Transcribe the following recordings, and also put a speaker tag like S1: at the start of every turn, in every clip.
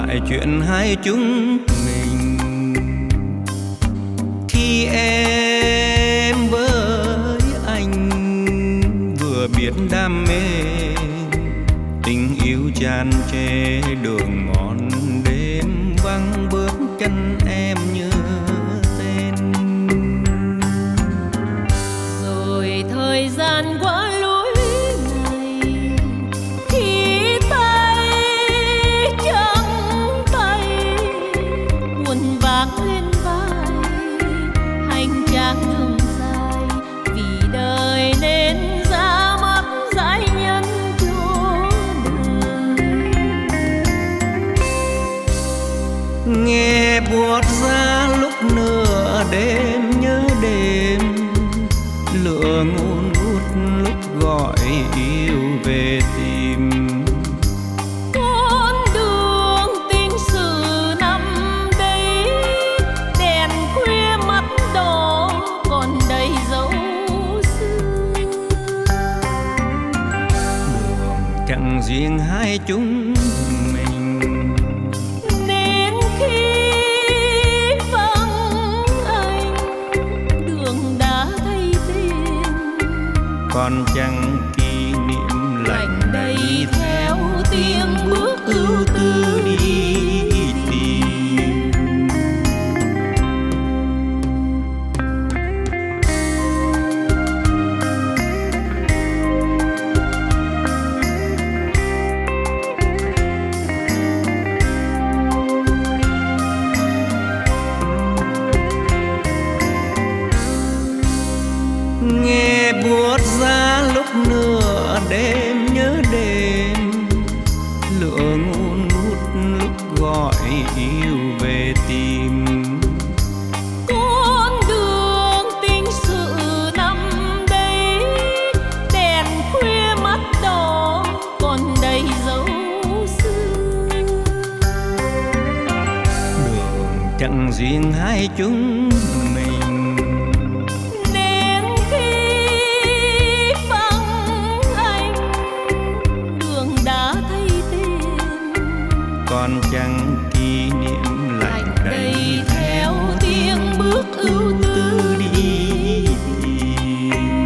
S1: lại chuyện hai chúng mình. Khi em với anh vừa biết đam mê, tình yêu tràn trề đường mòn đêm vắng bước chân em như tên.
S2: Rồi thời gian qua lối này, khi tay trắng tay buồn vác lên vai, hành trang đường dài vì đời nên ra mắt dãi nhân chốn đời.
S1: Nghe buốt ra lúc nửa đêm nhớ đêm, lửa ngùn ngút lúc gọi yêu về tìm.
S2: Con đường tình sự năm đây, đèn khuya mắt đỏ còn đầy dấu xưa.
S1: Đường chẳng riêng hai chúng mình,
S2: Đến khi vắng anh, đường đã thay tên,
S1: còn chẳng kỷ niệm lạnh
S2: đầy
S1: đầy
S2: theo tiếng bước ưu tư
S1: đi tìm. Nghe buốt ra lúc nửa đêm nhớ đêm, lửa ngùn ngút lúc gọi yêu về tìm.
S2: Con đường tình sự năm đây, đèn khuya mắt đỏ còn đầy dấu xưa.
S1: Đường chẳng riêng hai chúng mình,
S2: Đến khi vắng anh, đường đã thay tên,
S1: còn chẳng kỷ niệm lạnh đầy
S2: theo tiếng bước ưu tư
S1: đi tìm.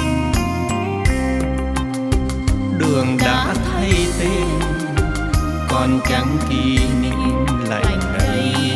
S1: Đường đã thay tên, còn chẳng kỷ niệm lạnh đầy